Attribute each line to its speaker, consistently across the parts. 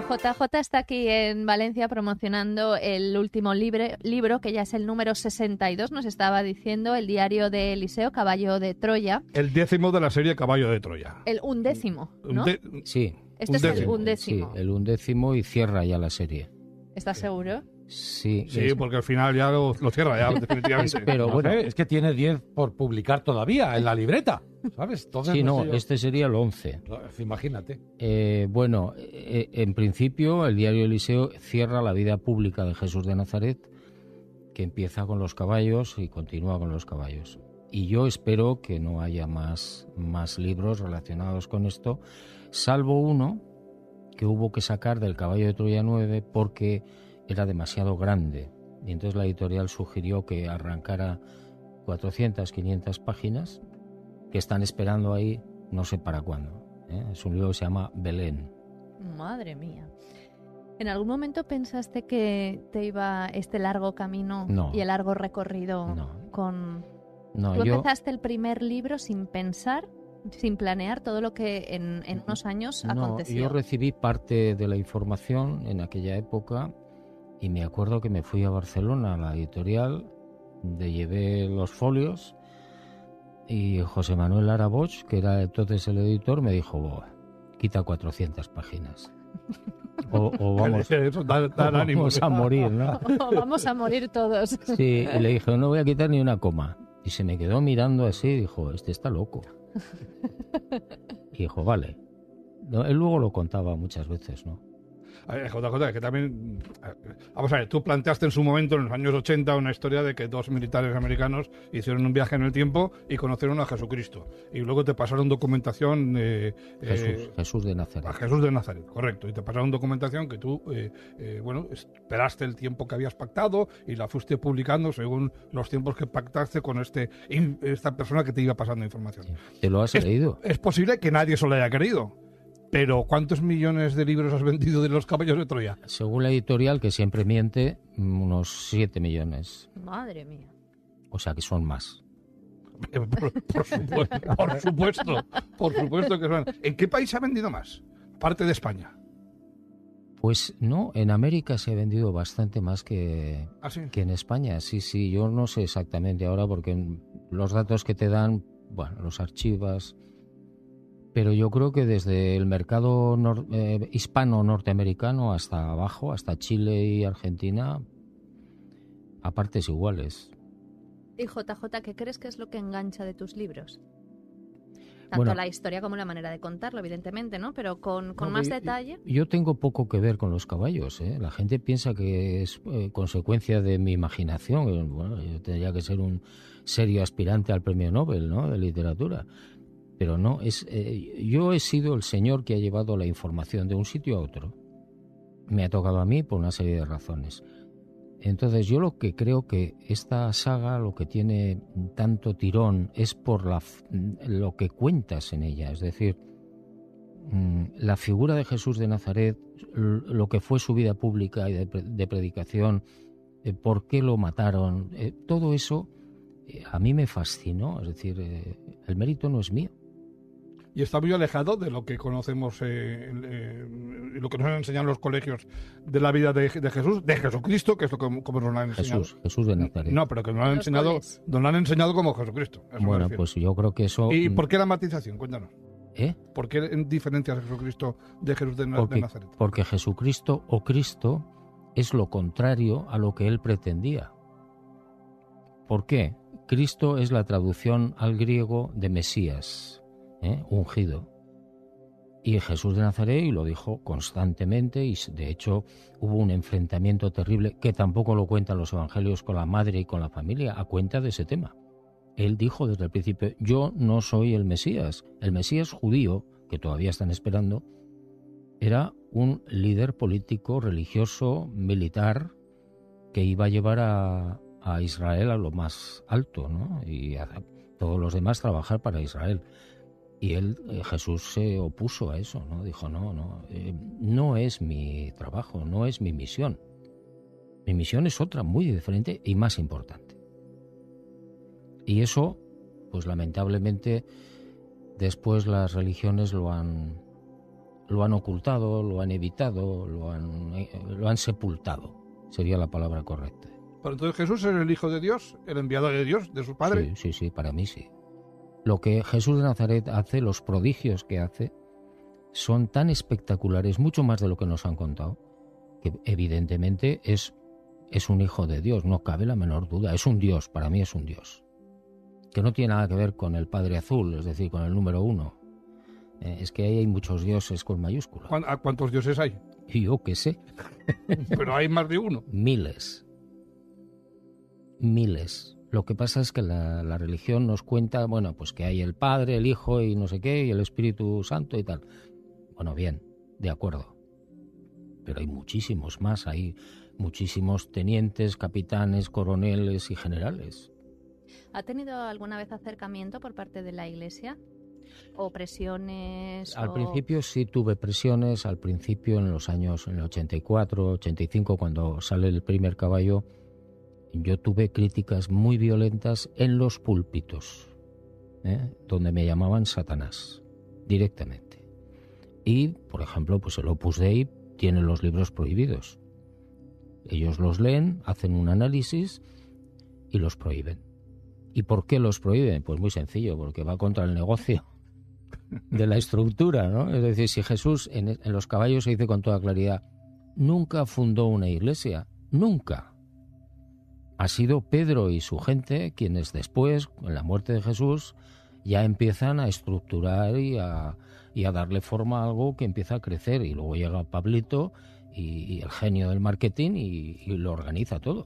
Speaker 1: JJ está aquí en Valencia promocionando el último libro, que ya es el número 62, nos estaba diciendo, el diario de Eliseo, Caballo de Troya.
Speaker 2: El 10º de la serie Caballo de Troya.
Speaker 1: El 11º, ¿no?
Speaker 3: Sí.
Speaker 1: Este es el 11º.
Speaker 3: Sí, el 11º y cierra ya la serie.
Speaker 1: ¿Estás seguro?
Speaker 3: Sí,
Speaker 2: porque al final ya lo cierra, ya, definitivamente.
Speaker 4: Pero bueno, es que tiene 10 por publicar todavía en la libreta, ¿sabes? Entonces,
Speaker 3: sí, no, este sería el 11.
Speaker 4: Imagínate.
Speaker 3: En principio, el diario Eliseo cierra la vida pública de Jesús de Nazaret, que empieza con los caballos y continúa con los caballos. Y yo espero que no haya más libros relacionados con esto, salvo uno que hubo que sacar del Caballo de Troya 9 porque era demasiado grande. Y entonces la editorial sugirió que arrancara 400, 500 páginas que están esperando ahí no sé para cuándo. Es un libro que se llama Belén.
Speaker 1: Madre mía. ¿En algún momento pensaste que te iba este largo camino y el largo recorrido con...
Speaker 3: No,
Speaker 1: ¿Tú empezaste el primer libro sin pensar, sin planear todo lo que en unos años aconteció?
Speaker 3: Yo recibí parte de la información en aquella época y me acuerdo que me fui a Barcelona a la editorial, llevé los folios y José Manuel Lara Bosch, que era entonces el editor, me dijo, quita 400 páginas. O vamos a morir, ¿no?
Speaker 1: O vamos a morir todos.
Speaker 3: Sí, y le dije, no voy a quitar ni una coma. Y se me quedó mirando así y dijo, este está loco. Y dijo, vale. No, él luego lo contaba muchas veces, ¿no?
Speaker 2: A ver, JJ, que también... Vamos a ver, tú planteaste en su momento, en los años 80, una historia de que dos militares americanos hicieron un viaje en el tiempo y conocieron a Jesucristo. Y luego te pasaron documentación...
Speaker 3: Jesús de Nazaret.
Speaker 2: A Jesús de Nazaret, correcto. Y te pasaron documentación que tú, esperaste el tiempo que habías pactado y la fuiste publicando según los tiempos que pactaste con esta persona que te iba pasando información.
Speaker 3: Sí. ¿Te lo has leído?
Speaker 2: Es posible que nadie se lo haya querido. Pero ¿cuántos millones de libros has vendido de los Caballos de Troya?
Speaker 3: Según la editorial, que siempre miente, unos 7 millones.
Speaker 1: Madre mía.
Speaker 3: O sea que son más.
Speaker 2: Por supuesto que son. ¿En qué país se ha vendido más? Aparte de España.
Speaker 3: Pues no, en América se ha vendido bastante más que en España. Sí, yo no sé exactamente ahora porque los datos que te dan, los archivas... Pero yo creo que desde el mercado hispano-norteamericano hasta abajo, hasta Chile y Argentina, a partes iguales.
Speaker 1: Y JJ, ¿qué crees que es lo que engancha de tus libros? Tanto la historia como la manera de contarlo, evidentemente, ¿no? Pero con más detalle.
Speaker 3: Yo tengo poco que ver con los caballos, ¿eh? La gente piensa que es consecuencia de mi imaginación. Bueno, yo tendría que ser un serio aspirante al premio Nobel, ¿no?, de literatura. Pero no, yo he sido el señor que ha llevado la información de un sitio a otro. Me ha tocado a mí por una serie de razones. Entonces yo lo que creo que esta saga lo que tiene tanto tirón es por lo que cuentas en ella. Es decir, la figura de Jesús de Nazaret, lo que fue su vida pública y de predicación, por qué lo mataron, todo eso a mí me fascinó. Es decir, el mérito no es mío.
Speaker 2: Y está muy alejado de lo que conocemos, lo que nos han enseñado en los colegios de la vida de Jesús, de Jesucristo, que es lo que como nos lo han enseñado.
Speaker 3: Jesús de Nazaret.
Speaker 2: No, pero que nos lo han enseñado como Jesucristo.
Speaker 3: Bueno, pues yo creo que eso...
Speaker 2: ¿Y por qué la matización? Cuéntanos. ¿Por qué diferencias a Jesucristo de Jesús de Nazaret?
Speaker 3: Porque Jesucristo o Cristo es lo contrario a lo que él pretendía. ¿Por qué? Cristo es la traducción al griego de Mesías, ungido. Y Jesús de Nazaret, y lo dijo constantemente, y de hecho hubo un enfrentamiento terrible que tampoco lo cuentan los evangelios con la madre y con la familia, a cuenta de ese tema. Él dijo desde el principio, yo no soy el Mesías. El Mesías judío, que todavía están esperando, era un líder político, religioso, militar, que iba a llevar a Israel a lo más alto, ¿no? Y a todos los demás trabajar para Israel. Y Jesús se opuso a eso, ¿no? Dijo, no es mi trabajo, no es mi misión. Mi misión es otra, muy diferente y más importante. Y eso, pues lamentablemente, después las religiones lo han lo han ocultado, lo han evitado, lo han sepultado, sería la palabra correcta.
Speaker 2: Pero entonces Jesús es el Hijo de Dios, el enviado de Dios, de su Padre.
Speaker 3: Sí, para mí sí. Lo que Jesús de Nazaret hace, los prodigios que hace, son tan espectaculares, mucho más de lo que nos han contado, que evidentemente es un hijo de Dios, no cabe la menor duda. Es un Dios, para mí es un Dios. Que no tiene nada que ver con el Padre Azul, es decir, con el número 1. Es que ahí hay muchos dioses con mayúscula.
Speaker 2: ¿Cuántos dioses hay?
Speaker 3: Y yo qué sé.
Speaker 2: Pero hay más de uno.
Speaker 3: Miles. Lo que pasa es que la religión nos cuenta, bueno, pues que hay el Padre, el Hijo y no sé qué, y el Espíritu Santo y tal. Bueno, bien, de acuerdo. Pero hay muchísimos más, hay muchísimos tenientes, capitanes, coroneles y generales.
Speaker 1: ¿Ha tenido alguna vez acercamiento por parte de la Iglesia? ¿O presiones?
Speaker 3: Al principio sí tuve presiones, al principio en los años, en el 84, 85, cuando sale el primer caballo, yo tuve críticas muy violentas en los púlpitos, donde me llamaban Satanás, directamente. Y, por ejemplo, pues el Opus Dei tiene los libros prohibidos. Ellos los leen, hacen un análisis y los prohíben. ¿Y por qué los prohíben? Pues muy sencillo, porque va contra el negocio de la estructura, ¿no? Es decir, si Jesús en los caballos se dice con toda claridad, nunca fundó una iglesia, nunca. Ha sido Pedro y su gente quienes después, con la muerte de Jesús, ya empiezan a estructurar y a darle forma a algo que empieza a crecer. Y luego llega Pablito y el genio del marketing y lo organiza todo.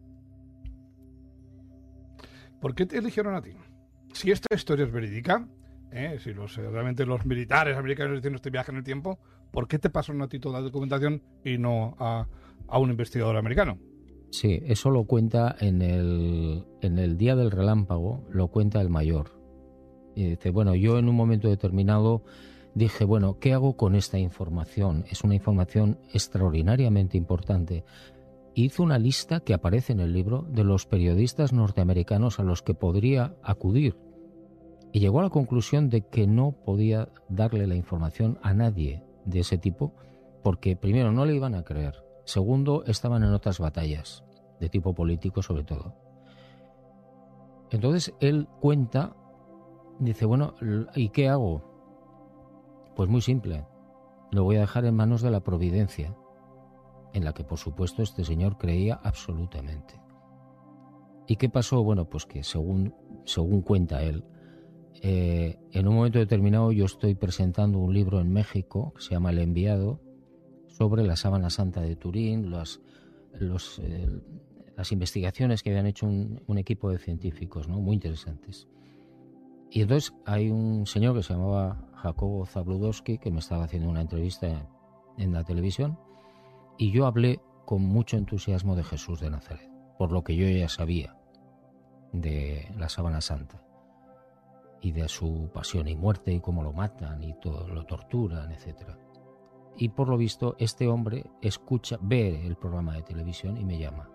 Speaker 2: ¿Por qué te eligieron a ti? Si esta historia es verídica, si realmente los militares americanos hicieron este viaje en el tiempo, ¿por qué te pasaron a ti toda la documentación y no a un investigador americano?
Speaker 3: Sí, eso lo cuenta en el Día del Relámpago, lo cuenta el mayor. Y dice, bueno, yo en un momento determinado dije, bueno, ¿qué hago con esta información? Es una información extraordinariamente importante. Hizo una lista que aparece en el libro de los periodistas norteamericanos a los que podría acudir. Y llegó a la conclusión de que no podía darle la información a nadie de ese tipo, porque primero no le iban a creer. Segundo, estaban en otras batallas, de tipo político sobre todo. Entonces él cuenta, dice, bueno, ¿y qué hago? Pues muy simple, lo voy a dejar en manos de la providencia, en la que por supuesto este señor creía absolutamente. ¿Y qué pasó? Bueno, pues que según cuenta él, en un momento determinado yo estoy presentando un libro en México que se llama El Enviado, sobre la sábana santa de Turín, las investigaciones que habían hecho un equipo de científicos, ¿no? Muy interesantes. Y entonces hay un señor que se llamaba Jacobo Zabludowski que me estaba haciendo una entrevista en la televisión y yo hablé con mucho entusiasmo de Jesús de Nazaret, por lo que yo ya sabía de la sábana santa y de su pasión y muerte y cómo lo matan y todo, lo torturan, etcétera. Y por lo visto este hombre ve el programa de televisión y me llama.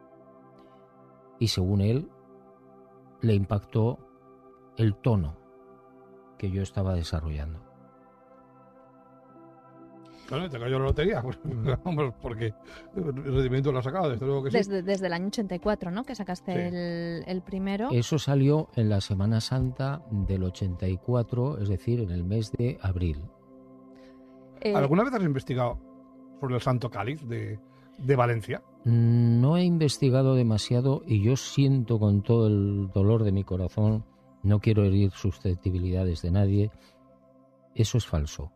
Speaker 3: Y según él, le impactó el tono que yo estaba desarrollando.
Speaker 2: Bueno, te cayó la lotería, porque el rendimiento lo has sacado, desde luego que sí.
Speaker 1: Desde el año 84, ¿no? Que sacaste el primero.
Speaker 3: Eso salió en la Semana Santa del 84, es decir, en el mes de abril.
Speaker 2: ¿Alguna vez has investigado sobre el Santo Cáliz de Valencia?
Speaker 3: No he investigado demasiado y yo siento con todo el dolor de mi corazón, no quiero herir susceptibilidades de nadie, eso es falso.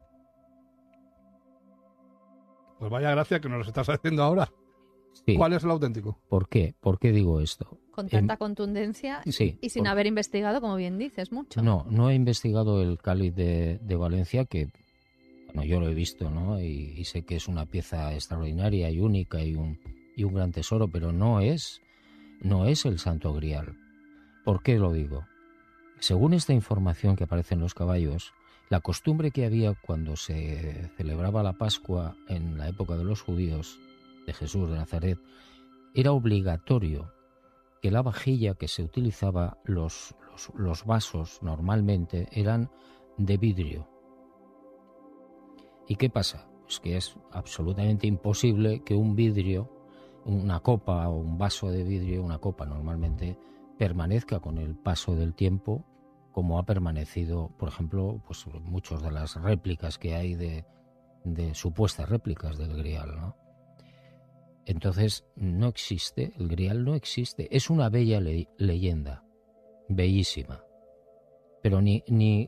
Speaker 2: Pues vaya gracia que nos lo estás haciendo ahora. Sí. ¿Cuál es el auténtico?
Speaker 3: ¿Por qué? ¿Por qué digo esto?
Speaker 1: Con tanta contundencia
Speaker 3: sí,
Speaker 1: y sin haber investigado, como bien dices, mucho.
Speaker 3: No he investigado el Cáliz de Valencia, que bueno, yo lo he visto, ¿no? Y sé que es una pieza extraordinaria y única y un gran tesoro, pero no es el Santo Grial. ¿Por qué lo digo? Según esta información que aparece en los caballos, la costumbre que había cuando se celebraba la Pascua en la época de los judíos, de Jesús de Nazaret, era obligatorio que la vajilla que se utilizaba, los vasos normalmente eran de vidrio. ¿Y qué pasa? Pues que es absolutamente imposible que un vidrio, una copa o un vaso de vidrio, una copa normalmente, permanezca con el paso del tiempo como ha permanecido, por ejemplo, pues muchas de las réplicas que hay de supuestas réplicas del Grial, ¿no? Entonces, no existe, el Grial no existe. Es una bella leyenda, bellísima. Pero ni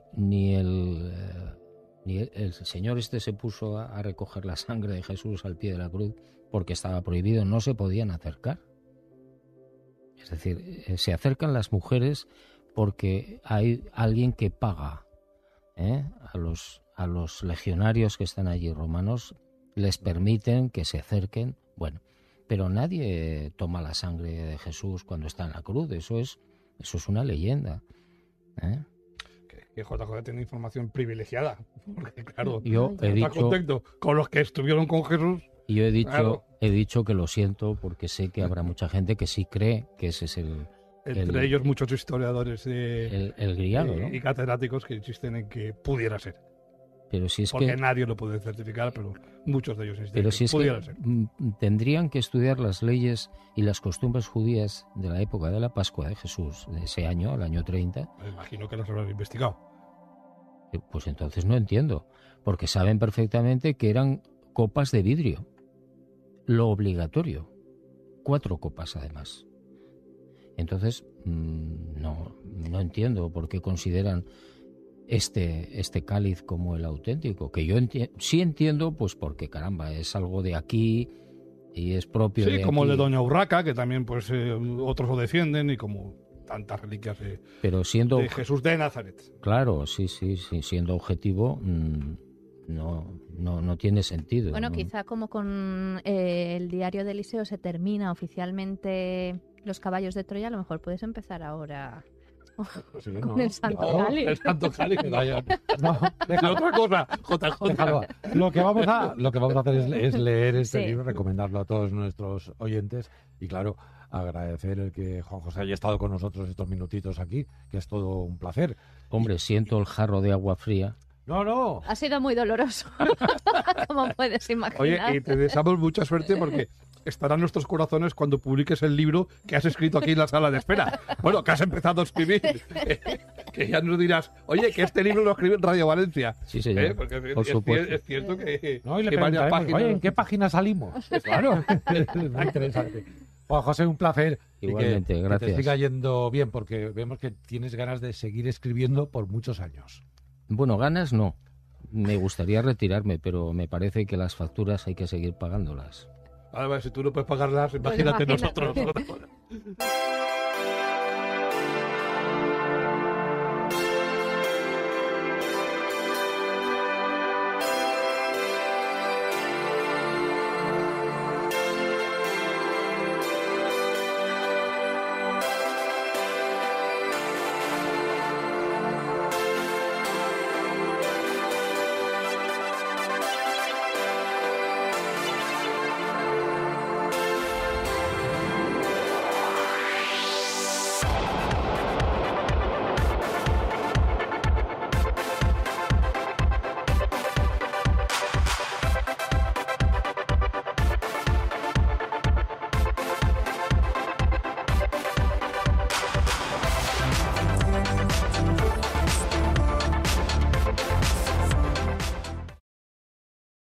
Speaker 3: el señor este se puso a recoger la sangre de Jesús al pie de la cruz porque estaba prohibido, no se podían acercar. Es decir, se acercan las mujeres porque hay alguien que paga, a los legionarios que están allí romanos, les permiten que se acerquen. Bueno, pero nadie toma la sangre de Jesús cuando está en la cruz. Eso es una leyenda.
Speaker 2: Que JJ tiene información privilegiada. Porque, claro,
Speaker 3: Yo he
Speaker 2: está
Speaker 3: dicho,
Speaker 2: contento con los que estuvieron con Jesús.
Speaker 3: yo he dicho,
Speaker 2: Claro.
Speaker 3: he dicho que lo siento porque sé que habrá mucha gente que sí cree que ese es
Speaker 2: Entre ellos muchos historiadores
Speaker 3: el Grial, ¿no?
Speaker 2: y catedráticos que insisten en que pudiera ser.
Speaker 3: Pero si es
Speaker 2: Porque
Speaker 3: que
Speaker 2: nadie lo puede certificar, pero muchos de ellos insisten
Speaker 3: Pero
Speaker 2: en
Speaker 3: si
Speaker 2: que
Speaker 3: es
Speaker 2: pudiera
Speaker 3: que
Speaker 2: ser.
Speaker 3: tendrían que estudiar las leyes y las costumbres judías de la época de la Pascua de Jesús, de ese año, el año 30,
Speaker 2: Me imagino que las habrán investigado.
Speaker 3: pues entonces no entiendo, porque saben perfectamente que eran copas de vidrio, lo obligatorio, 4 copas además. Entonces, no entiendo por qué consideran este cáliz como el auténtico, que yo sí entiendo, pues porque caramba, es algo de aquí y es propio de
Speaker 2: Sí, como
Speaker 3: aquí.
Speaker 2: el de Doña Urraca, que también pues otros lo defienden, y como tantas reliquias
Speaker 3: Pero siendo,
Speaker 2: de Jesús de Nazaret.
Speaker 3: claro, sí, siendo objetivo, no tiene sentido.
Speaker 1: Bueno,
Speaker 3: ¿no?
Speaker 1: quizá como con el diario de Eliseo se termina oficialmente los caballos de Troya, a lo mejor puedes empezar ahora
Speaker 4: Sí,
Speaker 1: con
Speaker 4: no.
Speaker 1: el Santo
Speaker 4: No,
Speaker 1: Cáliz.
Speaker 2: El Santo Cáliz.
Speaker 4: No,
Speaker 2: De otra cosa, JJ.
Speaker 4: déjalo. Lo que vamos a hacer es leer este
Speaker 1: Sí.
Speaker 4: libro, recomendarlo a todos nuestros oyentes y, claro, agradecer el que Juan José haya estado con nosotros estos minutitos aquí, que es todo un placer.
Speaker 3: Hombre, siento el jarro de agua fría.
Speaker 4: No.
Speaker 1: Ha sido muy doloroso, como puedes imaginar.
Speaker 2: Oye, y te deseamos mucha suerte porque estará en nuestros corazones cuando publiques el libro que has escrito aquí en la sala de espera. Bueno, que has empezado a escribir. Que ya nos dirás, oye, que este libro lo escribe en Radio Valencia.
Speaker 3: Sí, señor.
Speaker 2: Porque
Speaker 3: Por supuesto.
Speaker 2: es cierto que,
Speaker 4: No, y le
Speaker 2: que varias
Speaker 4: preguntaremos,
Speaker 2: páginas...
Speaker 4: oye, ¿en qué página salimos? Claro, es muy interesante. Juan José, un placer.
Speaker 3: Igualmente,
Speaker 4: y que
Speaker 3: gracias.
Speaker 4: te siga yendo bien, porque vemos que tienes ganas de seguir escribiendo por muchos años.
Speaker 3: Bueno, ganas no. Me gustaría retirarme, pero me parece que las facturas hay que seguir pagándolas.
Speaker 2: A ver, si tú no puedes pagarlas, imagínate
Speaker 1: imagínate.
Speaker 2: nosotros.